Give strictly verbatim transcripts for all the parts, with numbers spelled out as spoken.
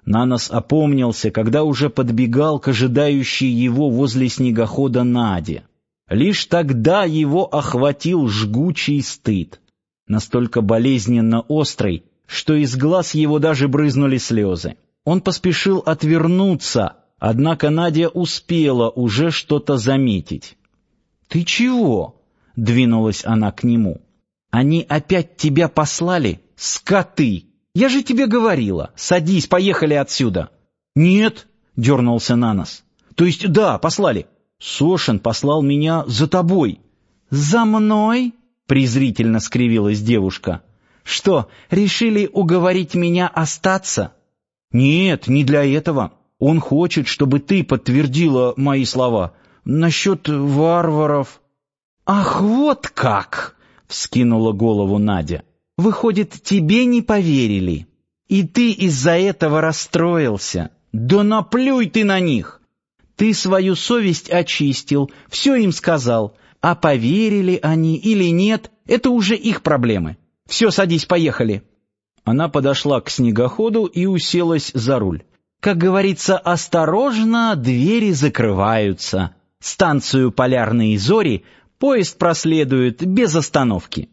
Нанос опомнился, когда уже подбегал к ожидающей его возле снегохода Наде. Лишь тогда его охватил жгучий стыд, настолько болезненно острый, что из глаз его даже брызнули слезы. Он поспешил отвернуться, однако Надя успела уже что-то заметить. «Ты чего?» — двинулась она к нему. «Они опять тебя послали? Скоты! Я же тебе говорила, садись, поехали отсюда!» «Нет!» — дернулся Нанос. «То есть да, послали. Сошин послал меня за тобой». «За мной?» — презрительно скривилась девушка. «Что, решили уговорить меня остаться?» «Нет, не для этого. Он хочет, чтобы ты подтвердила мои слова. Насчет варваров». «Ах, вот как!» — вскинула голову Надя. «Выходит, тебе не поверили. И ты из-за этого расстроился. Да наплюй ты на них! Ты свою совесть очистил, все им сказал, а поверили они или нет, это уже их проблемы. Все, садись, поехали». Она подошла к снегоходу и уселась за руль. Как говорится, осторожно, двери закрываются. Станцию «Полярные зори» поезд проследует без остановки.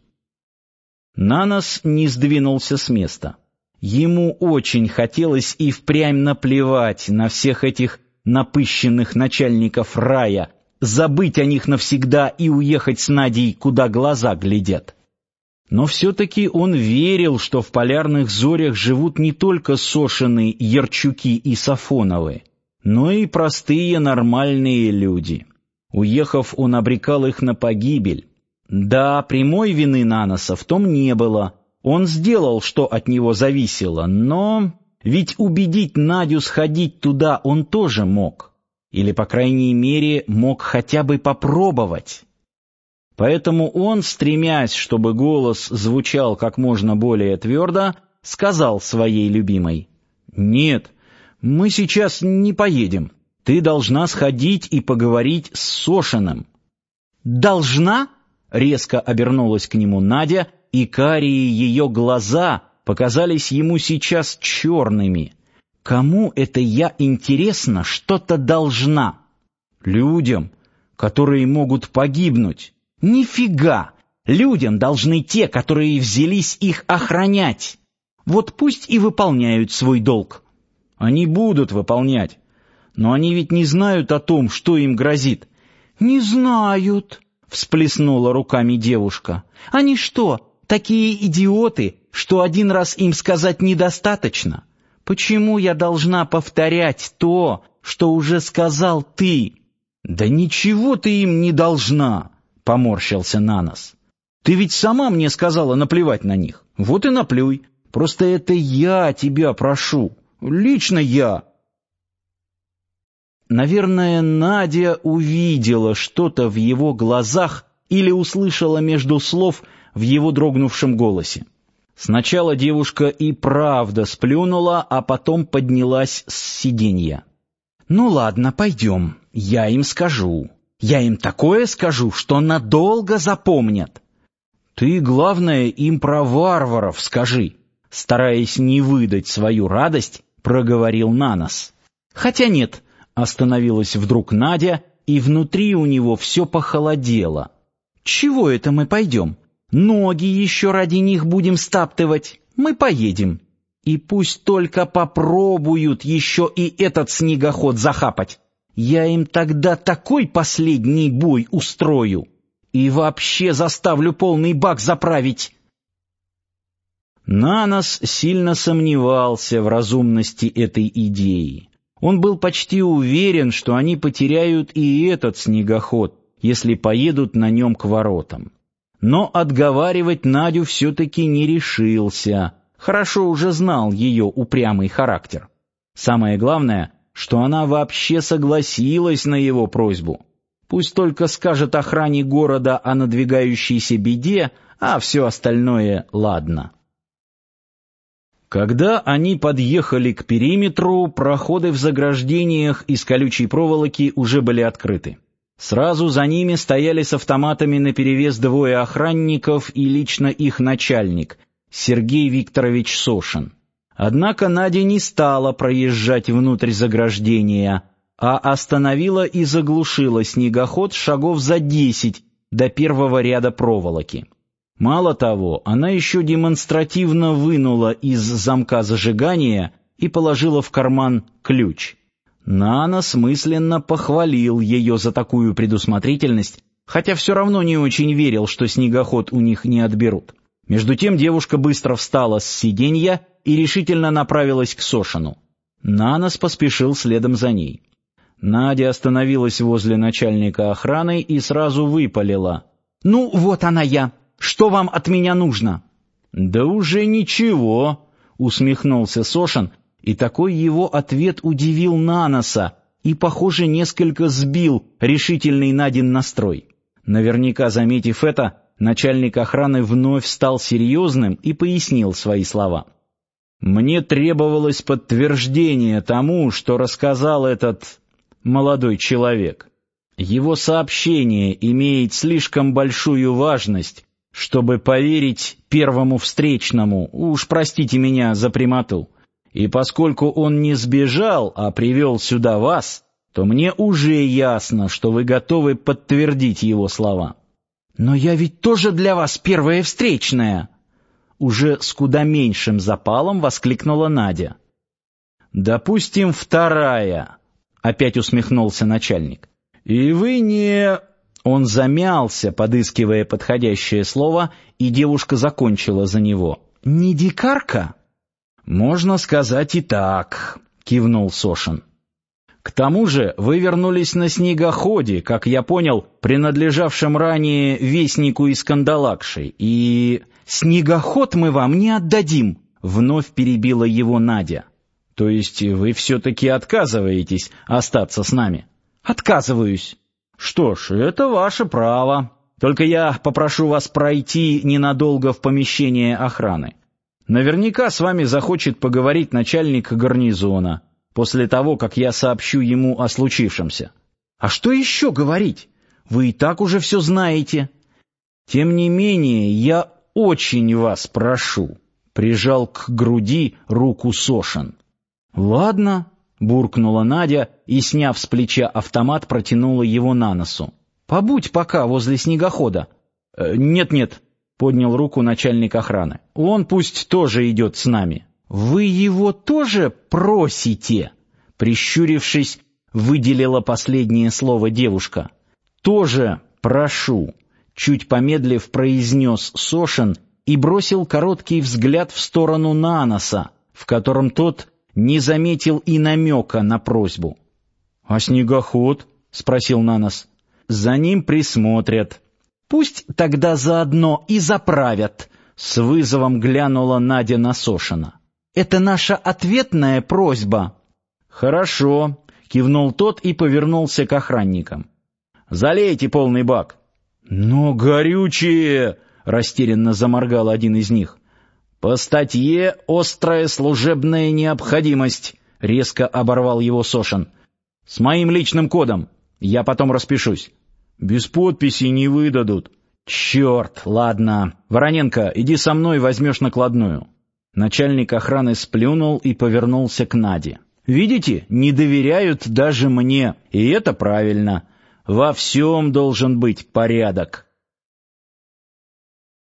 Нанос не сдвинулся с места. Ему очень хотелось и впрямь наплевать на всех этих напыщенных начальников рая, забыть о них навсегда и уехать с Надей, куда глаза глядят. Но все-таки он верил, что в полярных зорях живут не только Сошины, Ярчуки и Сафоновы, но и простые нормальные люди. Уехав, он обрекал их на погибель. Да, прямой вины Наноса в том не было. Он сделал, что от него зависело, но ведь убедить Надю сходить туда он тоже мог. Или, по крайней мере, мог хотя бы попробовать. Поэтому он, стремясь, чтобы голос звучал как можно более твердо, сказал своей любимой: «Нет, мы сейчас не поедем. Ты должна сходить и поговорить с Сошиным». «Должна?» — резко обернулась к нему Надя, и карие ее глаза показались ему сейчас черными. «Кому это я, интересно, что-то должна?» «Людям, которые могут погибнуть». «Нифига! Людям должны те, которые взялись их охранять. Вот пусть и выполняют свой долг». «Они будут выполнять. Но они ведь не знают о том, что им грозит». «Не знают», — всплеснула руками девушка. «Они что, такие идиоты, что один раз им сказать недостаточно? Почему я должна повторять то, что уже сказал ты?» «Да ничего ты им не должна», — поморщился Нанос. «Ты ведь сама мне сказала наплевать на них. Вот и наплюй. Просто это я тебя прошу. Лично я». Наверное, Надя увидела что-то в его глазах или услышала между слов в его дрогнувшем голосе. Сначала девушка и правда сплюнула, а потом поднялась с сиденья. «Ну ладно, пойдем, я им скажу. Я им такое скажу, что надолго запомнят». «Ты, главное, им про варваров скажи», — стараясь не выдать свою радость, проговорил Нанос. «Хотя нет», — остановилась вдруг Надя, и внутри у него все похолодело. «Чего это мы пойдем? Ноги еще ради них будем стаптывать. Мы поедем. И пусть только попробуют еще и этот снегоход захапать. Я им тогда такой последний бой устрою. И вообще заставлю полный бак заправить». Нанос сильно сомневался в разумности этой идеи. Он был почти уверен, что они потеряют и этот снегоход, если поедут на нем к воротам. Но отговаривать Надю все-таки не решился. Хорошо уже знал ее упрямый характер. Самое главное, что она вообще согласилась на его просьбу. Пусть только скажет охране города о надвигающейся беде, а все остальное ладно. Когда они подъехали к периметру, проходы в заграждениях из колючей проволоки уже были открыты. Сразу за ними стояли с автоматами наперевес двое охранников и лично их начальник, Сергей Викторович Сошин. Однако Надя не стала проезжать внутрь заграждения, а остановила и заглушила снегоход шагов за десять до первого ряда проволоки. Мало того, она еще демонстративно вынула из замка зажигания и положила в карман ключ. Нанос мысленно похвалил ее за такую предусмотрительность, хотя все равно не очень верил, что снегоход у них не отберут. Между тем девушка быстро встала с сиденья и решительно направилась к Сошину. Нанос поспешил следом за ней. Надя остановилась возле начальника охраны и сразу выпалила: «Ну, вот она я! Что вам от меня нужно?» «Да уже ничего», — усмехнулся Сошин, и такой его ответ удивил Наноса и, похоже, несколько сбил решительный Надин настрой. Наверняка, заметив это, начальник охраны вновь стал серьезным и пояснил свои слова. «Мне требовалось подтверждение тому, что рассказал этот молодой человек. Его сообщение имеет слишком большую важность, чтобы поверить первому встречному, уж простите меня за прямоту. И поскольку он не сбежал, а привел сюда вас, то мне уже ясно, что вы готовы подтвердить его слова». «Но я ведь тоже для вас первая встречная!» Уже с куда меньшим запалом воскликнула Надя. «Допустим, вторая», — опять усмехнулся начальник. «И вы не...» Он замялся, подыскивая подходящее слово, и девушка закончила за него. «Не дикарка?» «Можно сказать и так», — кивнул Сошин. «К тому же вы вернулись на снегоходе, как я понял, принадлежавшем ранее вестнику из Кандалакши, и...» «Снегоход мы вам не отдадим», — вновь перебила его Надя. «То есть вы все-таки отказываетесь остаться с нами?» «Отказываюсь». «Что ж, это ваше право. Только я попрошу вас пройти ненадолго в помещение охраны. Наверняка с вами захочет поговорить начальник гарнизона, после того, как я сообщу ему о случившемся». «А что еще говорить? Вы и так уже все знаете». «Тем не менее, я очень вас прошу», — прижал к груди руку Сошин. «Ладно», — буркнула Надя и, сняв с плеча автомат, протянула его Наносу. «Побудь пока возле снегохода». «Э, «Нет-нет», — поднял руку начальник охраны. «Он пусть тоже идет с нами». «Вы его тоже просите?» Прищурившись, выделила последнее слово девушка. «Тоже прошу», — чуть помедлив произнес Сошин и бросил короткий взгляд в сторону Наноса, в котором тот не заметил и намека на просьбу. «А снегоход?» — спросил Нанос. «За ним присмотрят». «Пусть тогда заодно и заправят», — с вызовом глянула Надя на Сошина. «Это наша ответная просьба». «Хорошо», — кивнул тот и повернулся к охранникам. «Залейте полный бак». «Но горючее!» — растерянно заморгал один из них. «По статье «Острая служебная необходимость», — резко оборвал его Сошин. «С моим личным кодом. Я потом распишусь». «Без подписи не выдадут». «Черт, ладно. Вороненко, иди со мной, возьмешь накладную». Начальник охраны сплюнул и повернулся к Наде. «Видите, не доверяют даже мне, и это правильно. Во всем должен быть порядок».